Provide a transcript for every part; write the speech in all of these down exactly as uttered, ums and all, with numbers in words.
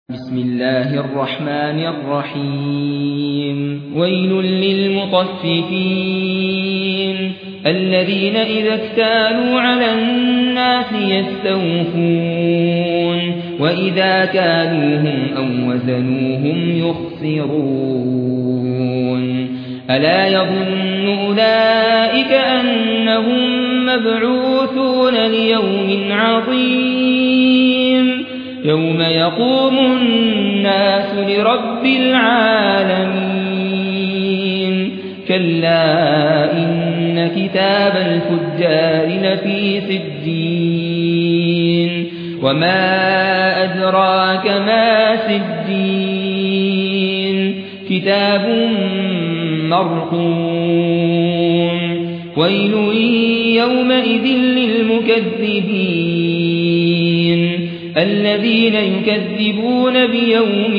بسم الله الرحمن الرحيم ويل للمطففين الذين إذا اكتالوا على الناس يستوفون وإذا كالوهم أو وزنوهم يخسرون ألا يظن أولئك أنهم مبعوثون ليوم عظيم يوم يقوم الناس لرب العالمين كلا إن كتاب الفجار لفي سجين وما أدراك ما سجين كتاب مرقوم ويل يومئذ للمكذبين الذين يكذبون بيوم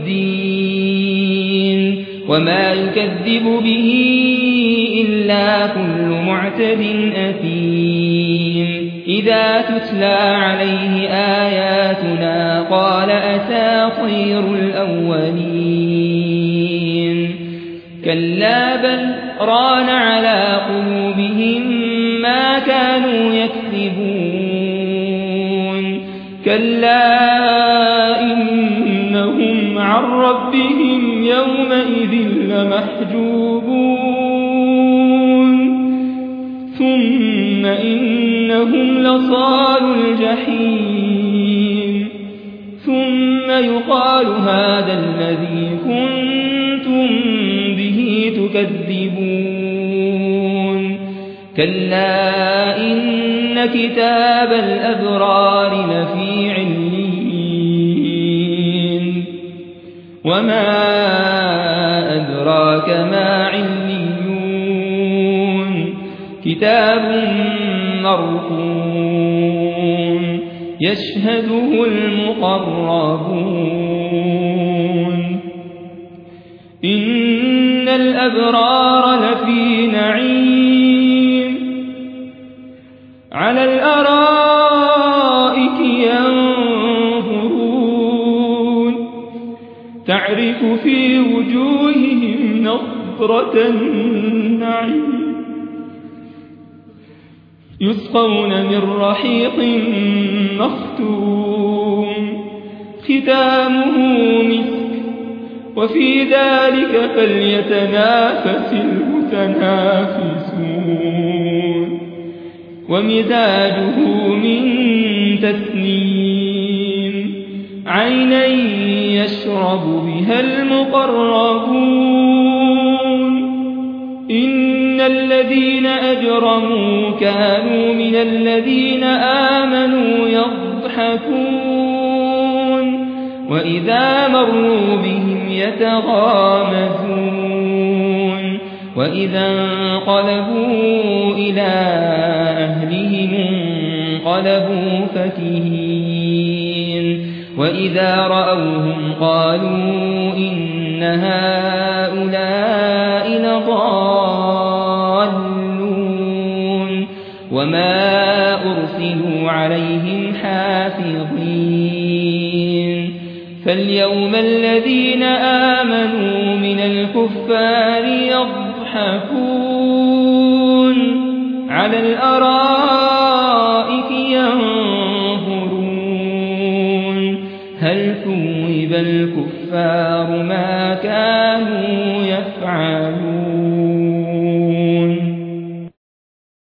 الدين وما يكذب به إلا كل معتد أثيم إذا تتلى عليه آياتنا قال أساطير الأولين كلا بل ران على قلوبهم ما كانوا يكسبون كلا إنهم عن ربهم يومئذ لمحجوبون ثم إنهم لصال الجحيم ثم يقال هذا الذي كنتم به تكذبون كلا إن كتاب الأبرار لفي عليين وما أدراك ما عليون كتاب مرقوم يشهده المقربون إن الأبرار لفي نعيم على الأرائك ينظرون تعرف في وجوههم نضرة النعيم يسقون من رحيق مختوم ختامه مسك وفي ذلك فليتنافس المتنافسون ومزاجه من تسنيم عينا يشرب بها المقربون إن الذين أجرموا كانوا من الذين آمنوا يضحكون وإذا مروا بهم يتغامزون وإذا انقلبوا إلى أهلهم انقلبوا فكهين وإذا رأوهم قالوا إن هؤلاء لضالون وما أرسلوا عليهم حافظين فاليوم الذين آمنوا من الكفار يضحكون على الأرائك ينظرون هل ثوب الكفار ما كانوا يفعلون